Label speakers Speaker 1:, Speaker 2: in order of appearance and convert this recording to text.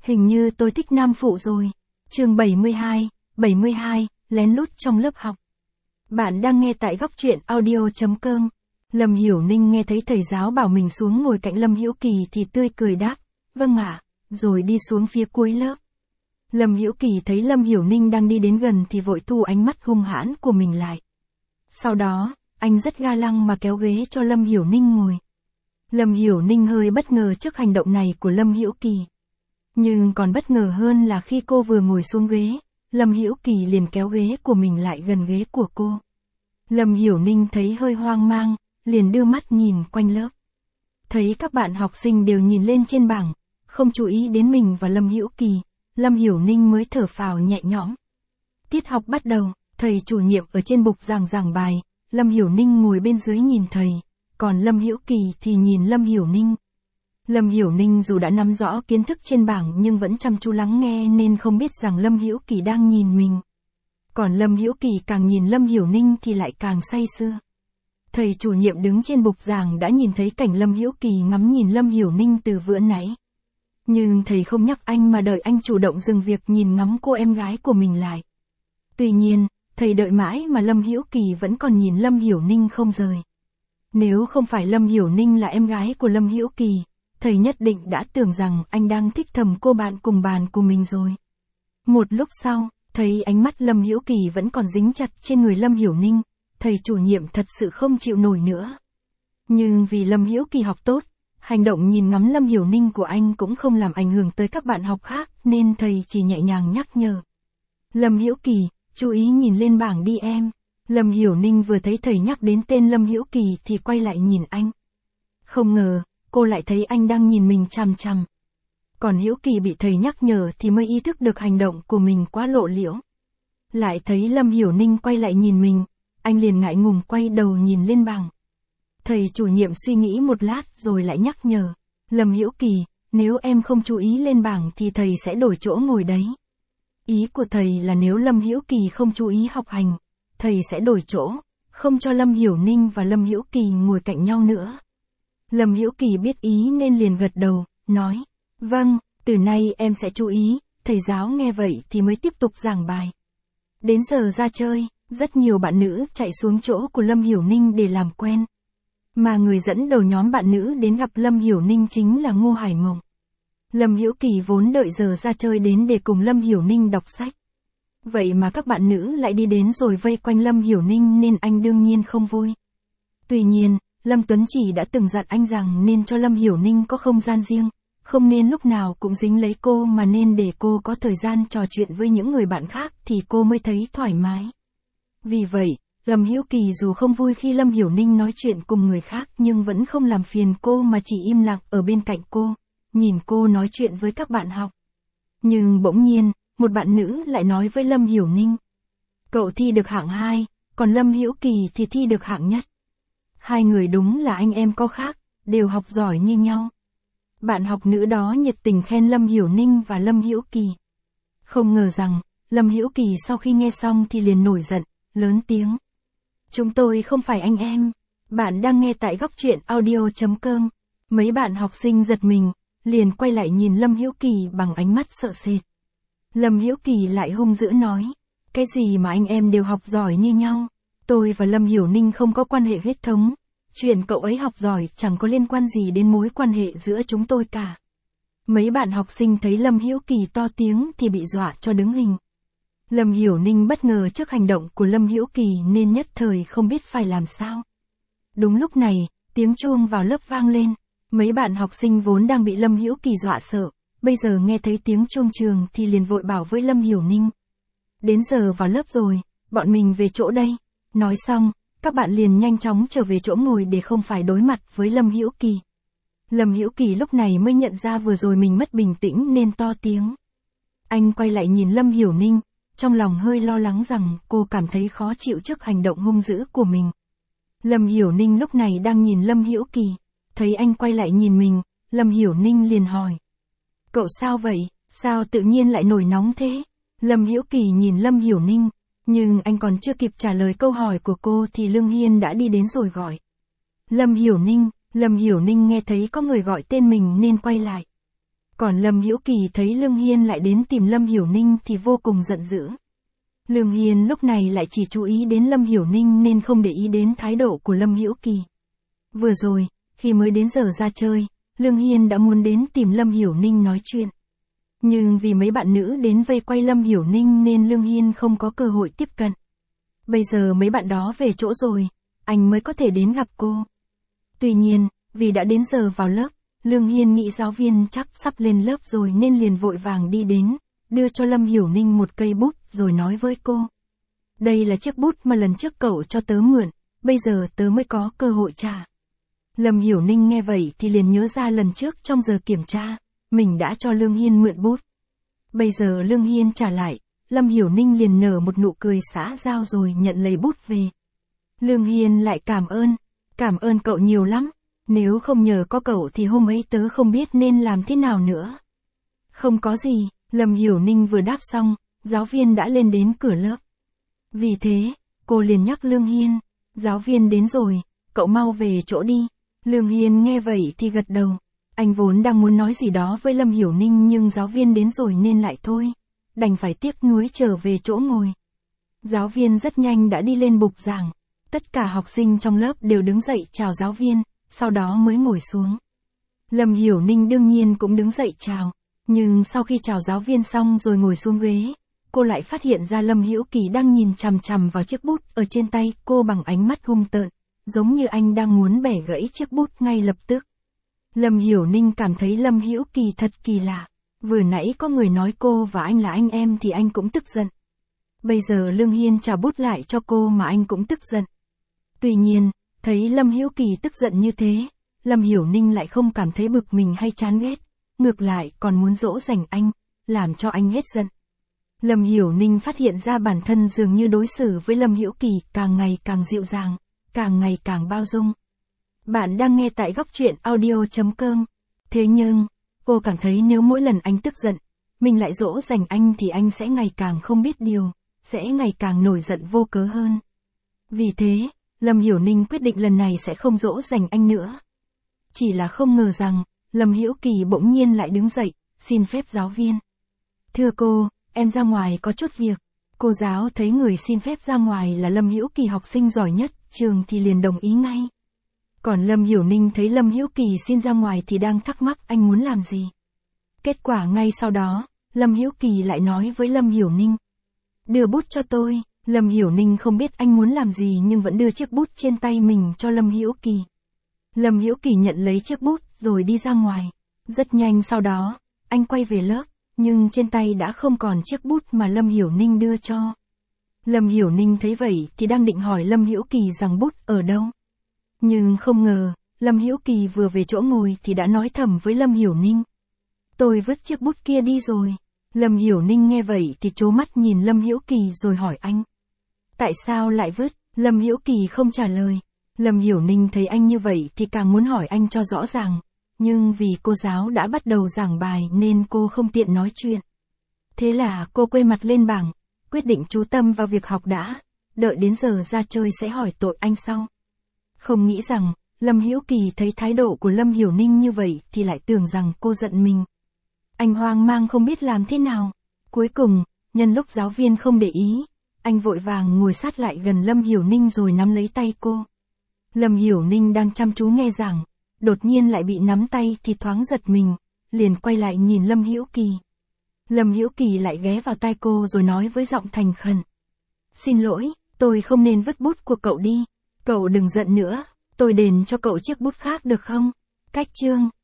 Speaker 1: Hình như tôi thích nam phụ rồi. Chương 72, lén lút trong lớp học. Bạn đang nghe tại góc truyện audio.com. Lâm Hiểu Ninh nghe thấy thầy giáo bảo mình xuống ngồi cạnh Lâm Hữu Kỳ thì tươi cười đáp, vâng ạ, rồi đi xuống phía cuối lớp. Lâm Hữu Kỳ thấy Lâm Hiểu Ninh đang đi đến gần thì vội thu ánh mắt hung hãn của mình lại. Sau đó, anh rất ga lăng mà kéo ghế cho Lâm Hiểu Ninh ngồi. Lâm Hiểu Ninh hơi bất ngờ trước hành động này của Lâm Hữu Kỳ. Nhưng còn bất ngờ hơn là khi cô vừa ngồi xuống ghế, Lâm Hữu Kỳ liền kéo ghế của mình lại gần ghế của cô. Lâm Hiểu Ninh thấy hơi hoang mang, liền đưa mắt nhìn quanh lớp. Thấy các bạn học sinh đều nhìn lên trên bảng, không chú ý đến mình và Lâm Hữu Kỳ, Lâm Hiểu Ninh mới thở phào nhẹ nhõm. Tiết học bắt đầu, thầy chủ nhiệm ở trên bục giảng bài, Lâm Hiểu Ninh ngồi bên dưới nhìn thầy, còn Lâm Hữu Kỳ thì nhìn Lâm Hiểu Ninh. Lâm Hiểu Ninh dù đã nắm rõ kiến thức trên bảng nhưng vẫn chăm chú lắng nghe nên không biết rằng Lâm Hữu Kỳ đang nhìn mình. Còn Lâm Hữu Kỳ càng nhìn Lâm Hiểu Ninh thì lại càng say sưa. Thầy chủ nhiệm đứng trên bục giảng đã nhìn thấy cảnh Lâm Hữu Kỳ ngắm nhìn Lâm Hiểu Ninh từ vừa nãy. Nhưng thầy không nhắc anh mà đợi anh chủ động dừng việc nhìn ngắm cô em gái của mình lại. Tuy nhiên, thầy đợi mãi mà Lâm Hữu Kỳ vẫn còn nhìn Lâm Hiểu Ninh không rời. Nếu không phải Lâm Hiểu Ninh là em gái của Lâm Hữu Kỳ, thầy nhất định đã tưởng rằng anh đang thích thầm cô bạn cùng bàn của mình rồi. Một lúc sau, thấy ánh mắt Lâm Hữu Kỳ vẫn còn dính chặt trên người Lâm Hiểu Ninh, thầy chủ nhiệm thật sự không chịu nổi nữa. Nhưng vì Lâm Hữu Kỳ học tốt, hành động nhìn ngắm Lâm Hiểu Ninh của anh cũng không làm ảnh hưởng tới các bạn học khác nên thầy chỉ nhẹ nhàng nhắc nhở. Lâm Hữu Kỳ, chú ý nhìn lên bảng đi em. Lâm Hiểu Ninh vừa thấy thầy nhắc đến tên Lâm Hữu Kỳ thì quay lại nhìn anh. Không ngờ, cô lại thấy anh đang nhìn mình chằm chằm. Còn Hữu Kỳ bị thầy nhắc nhở thì mới ý thức được hành động của mình quá lộ liễu. Lại thấy Lâm Hiểu Ninh quay lại nhìn mình, anh liền ngại ngùng quay đầu nhìn lên bảng. Thầy chủ nhiệm suy nghĩ một lát rồi lại nhắc nhở. Lâm Hữu Kỳ, nếu em không chú ý lên bảng thì thầy sẽ đổi chỗ ngồi đấy. Ý của thầy là nếu Lâm Hữu Kỳ không chú ý học hành, thầy sẽ đổi chỗ, không cho Lâm Hiểu Ninh và Lâm Hữu Kỳ ngồi cạnh nhau nữa. Lâm Hữu Kỳ biết ý nên liền gật đầu, nói, vâng, từ nay em sẽ chú ý. Thầy giáo nghe vậy thì mới tiếp tục giảng bài. Đến giờ ra chơi, rất nhiều bạn nữ chạy xuống chỗ của Lâm Hiểu Ninh để làm quen. Mà người dẫn đầu nhóm bạn nữ đến gặp Lâm Hiểu Ninh chính là Ngô Hải Mộng. Lâm Hữu Kỳ vốn đợi giờ ra chơi đến để cùng Lâm Hiểu Ninh đọc sách. Vậy mà các bạn nữ lại đi đến rồi vây quanh Lâm Hiểu Ninh nên anh đương nhiên không vui. Tuy nhiên, Lâm Tuấn Chỉ đã từng dặn anh rằng nên cho Lâm Hiểu Ninh có không gian riêng, không nên lúc nào cũng dính lấy cô mà nên để cô có thời gian trò chuyện với những người bạn khác thì cô mới thấy thoải mái. Vì vậy, Lâm Hữu Kỳ dù không vui khi Lâm Hiểu Ninh nói chuyện cùng người khác nhưng vẫn không làm phiền cô mà chỉ im lặng ở bên cạnh cô, nhìn cô nói chuyện với các bạn học. Nhưng bỗng nhiên, một bạn nữ lại nói với Lâm Hiểu Ninh. Cậu thi được hạng 2, còn Lâm Hữu Kỳ thì thi được hạng nhất. Hai người đúng là anh em có khác, đều học giỏi như nhau. Bạn học nữ đó nhiệt tình khen Lâm Hiểu Ninh và Lâm Hữu Kỳ. Không ngờ rằng, Lâm Hữu Kỳ sau khi nghe xong thì liền nổi giận, lớn tiếng. Chúng tôi không phải anh em. Bạn đang nghe tại góc truyện audio.com. Mấy bạn học sinh giật mình, liền quay lại nhìn Lâm Hữu Kỳ bằng ánh mắt sợ sệt. Lâm Hữu Kỳ lại hung dữ nói, cái gì mà anh em đều học giỏi như nhau, tôi và Lâm Hiểu Ninh không có quan hệ huyết thống, chuyện cậu ấy học giỏi chẳng có liên quan gì đến mối quan hệ giữa chúng tôi cả. Mấy bạn học sinh thấy Lâm Hữu Kỳ to tiếng thì bị dọa cho đứng hình. Lâm Hiểu Ninh bất ngờ trước hành động của Lâm Hữu Kỳ nên nhất thời không biết phải làm sao. Đúng lúc này, tiếng chuông vào lớp vang lên, mấy bạn học sinh vốn đang bị Lâm Hữu Kỳ dọa sợ, bây giờ nghe thấy tiếng chuông trường thì liền vội bảo với Lâm Hiểu Ninh. Đến giờ vào lớp rồi, bọn mình về chỗ đây. Nói xong, các bạn liền nhanh chóng trở về chỗ ngồi để không phải đối mặt với Lâm Hữu Kỳ. Lâm Hữu Kỳ lúc này mới nhận ra vừa rồi mình mất bình tĩnh nên to tiếng. Anh quay lại nhìn Lâm Hiểu Ninh, trong lòng hơi lo lắng rằng cô cảm thấy khó chịu trước hành động hung dữ của mình. Lâm Hiểu Ninh lúc này đang nhìn Lâm Hữu Kỳ, thấy anh quay lại nhìn mình, Lâm Hiểu Ninh liền hỏi. Cậu sao vậy, sao tự nhiên lại nổi nóng thế? Lâm Hữu Kỳ nhìn Lâm Hiểu Ninh, nhưng anh còn chưa kịp trả lời câu hỏi của cô thì Lương Hiên đã đi đến rồi gọi. Lâm Hiểu Ninh nghe thấy có người gọi tên mình nên quay lại. Còn Lâm Hiểu Kỳ thấy Lương Hiên lại đến tìm Lâm Hiểu Ninh thì vô cùng giận dữ. Lương Hiên lúc này lại chỉ chú ý đến Lâm Hiểu Ninh nên không để ý đến thái độ của Lâm Hiểu Kỳ. Vừa rồi, khi mới đến giờ ra chơi, Lương Hiên đã muốn đến tìm Lâm Hiểu Ninh nói chuyện. Nhưng vì mấy bạn nữ đến vây quay Lâm Hiểu Ninh nên Lương Hiên không có cơ hội tiếp cận. Bây giờ mấy bạn đó về chỗ rồi, anh mới có thể đến gặp cô. Tuy nhiên, vì đã đến giờ vào lớp, Lương Hiên nghĩ giáo viên chắc sắp lên lớp rồi nên liền vội vàng đi đến, đưa cho Lâm Hiểu Ninh một cây bút rồi nói với cô. Đây là chiếc bút mà lần trước cậu cho tớ mượn, bây giờ tớ mới có cơ hội trả. Lâm Hiểu Ninh nghe vậy thì liền nhớ ra lần trước trong giờ kiểm tra, mình đã cho Lương Hiên mượn bút. Bây giờ Lương Hiên trả lại, Lâm Hiểu Ninh liền nở một nụ cười xã giao rồi nhận lấy bút về. Lương Hiên lại cảm ơn cậu nhiều lắm, nếu không nhờ có cậu thì hôm ấy tớ không biết nên làm thế nào nữa. Không có gì, Lâm Hiểu Ninh vừa đáp xong, giáo viên đã lên đến cửa lớp. Vì thế, cô liền nhắc Lương Hiên, giáo viên đến rồi, cậu mau về chỗ đi. Lương Hiên nghe vậy thì gật đầu. Anh vốn đang muốn nói gì đó với Lâm Hiểu Ninh nhưng giáo viên đến rồi nên lại thôi. Đành phải tiếc nuối trở về chỗ ngồi. Giáo viên rất nhanh đã đi lên bục giảng. Tất cả học sinh trong lớp đều đứng dậy chào giáo viên, sau đó mới ngồi xuống. Lâm Hiểu Ninh đương nhiên cũng đứng dậy chào. Nhưng sau khi chào giáo viên xong rồi ngồi xuống ghế, cô lại phát hiện ra Lâm Hiểu Kỳ đang nhìn chằm chằm vào chiếc bút ở trên tay cô bằng ánh mắt hung tợn, giống như anh đang muốn bẻ gãy chiếc bút ngay lập tức. Lâm Hiểu Ninh cảm thấy Lâm Hiểu Kỳ thật kỳ lạ. Vừa nãy có người nói cô và anh là anh em thì anh cũng tức giận. Bây giờ Lương Hiên trả bút lại cho cô mà anh cũng tức giận. Tuy nhiên, thấy Lâm Hiểu Kỳ tức giận như thế, Lâm Hiểu Ninh lại không cảm thấy bực mình hay chán ghét. Ngược lại còn muốn dỗ dành anh, làm cho anh hết giận. Lâm Hiểu Ninh phát hiện ra bản thân dường như đối xử với Lâm Hiểu Kỳ càng ngày càng dịu dàng, càng ngày càng bao dung. Bạn đang nghe tại góc truyện audio.com. Thế nhưng, cô cảm thấy nếu mỗi lần anh tức giận, mình lại dỗ dành anh thì anh sẽ ngày càng không biết điều, sẽ ngày càng nổi giận vô cớ hơn. Vì thế, Lâm Hiểu Ninh quyết định lần này sẽ không dỗ dành anh nữa. Chỉ là không ngờ rằng, Lâm Hiểu Kỳ bỗng nhiên lại đứng dậy, xin phép giáo viên. Thưa cô, em ra ngoài có chút việc. Cô giáo thấy người xin phép ra ngoài là Lâm Hiểu Kỳ học sinh giỏi nhất trường thì liền đồng ý ngay. Còn Lâm Hiểu Ninh thấy Lâm Hiểu Kỳ xin ra ngoài thì đang thắc mắc anh muốn làm gì. Kết quả ngay sau đó, Lâm Hiểu Kỳ lại nói với Lâm Hiểu Ninh. Đưa bút cho tôi. Lâm Hiểu Ninh không biết anh muốn làm gì nhưng vẫn đưa chiếc bút trên tay mình cho Lâm Hiểu Kỳ. Lâm Hiểu Kỳ nhận lấy chiếc bút rồi đi ra ngoài. Rất nhanh sau đó, anh quay về lớp, nhưng trên tay đã không còn chiếc bút mà Lâm Hiểu Ninh đưa cho. Lâm Hiểu Ninh thấy vậy thì đang định hỏi Lâm Hiểu Kỳ rằng bút ở đâu. Nhưng không ngờ, Lâm Hiểu Kỳ vừa về chỗ ngồi thì đã nói thầm với Lâm Hiểu Ninh. Tôi vứt chiếc bút kia đi rồi. Lâm Hiểu Ninh nghe vậy thì trố mắt nhìn Lâm Hiểu Kỳ rồi hỏi anh. Tại sao lại vứt? Lâm Hiểu Kỳ không trả lời. Lâm Hiểu Ninh thấy anh như vậy thì càng muốn hỏi anh cho rõ ràng. Nhưng vì cô giáo đã bắt đầu giảng bài nên cô không tiện nói chuyện. Thế là cô quay mặt lên bảng, quyết định chú tâm vào việc học đã, đợi đến giờ ra chơi sẽ hỏi tội anh sau. Không nghĩ rằng, Lâm Hiểu Kỳ thấy thái độ của Lâm Hiểu Ninh như vậy thì lại tưởng rằng cô giận mình. Anh hoang mang không biết làm thế nào. Cuối cùng, nhân lúc giáo viên không để ý, anh vội vàng ngồi sát lại gần Lâm Hiểu Ninh rồi nắm lấy tay cô. Lâm Hiểu Ninh đang chăm chú nghe giảng, đột nhiên lại bị nắm tay thì thoáng giật mình, liền quay lại nhìn Lâm Hiểu Kỳ. Lâm Hiểu Kỳ lại ghé vào tai cô rồi nói với giọng thành khẩn. Xin lỗi, tôi không nên vứt bút của cậu đi. Cậu đừng giận nữa, tôi đền cho cậu chiếc bút khác được không? Cách chương.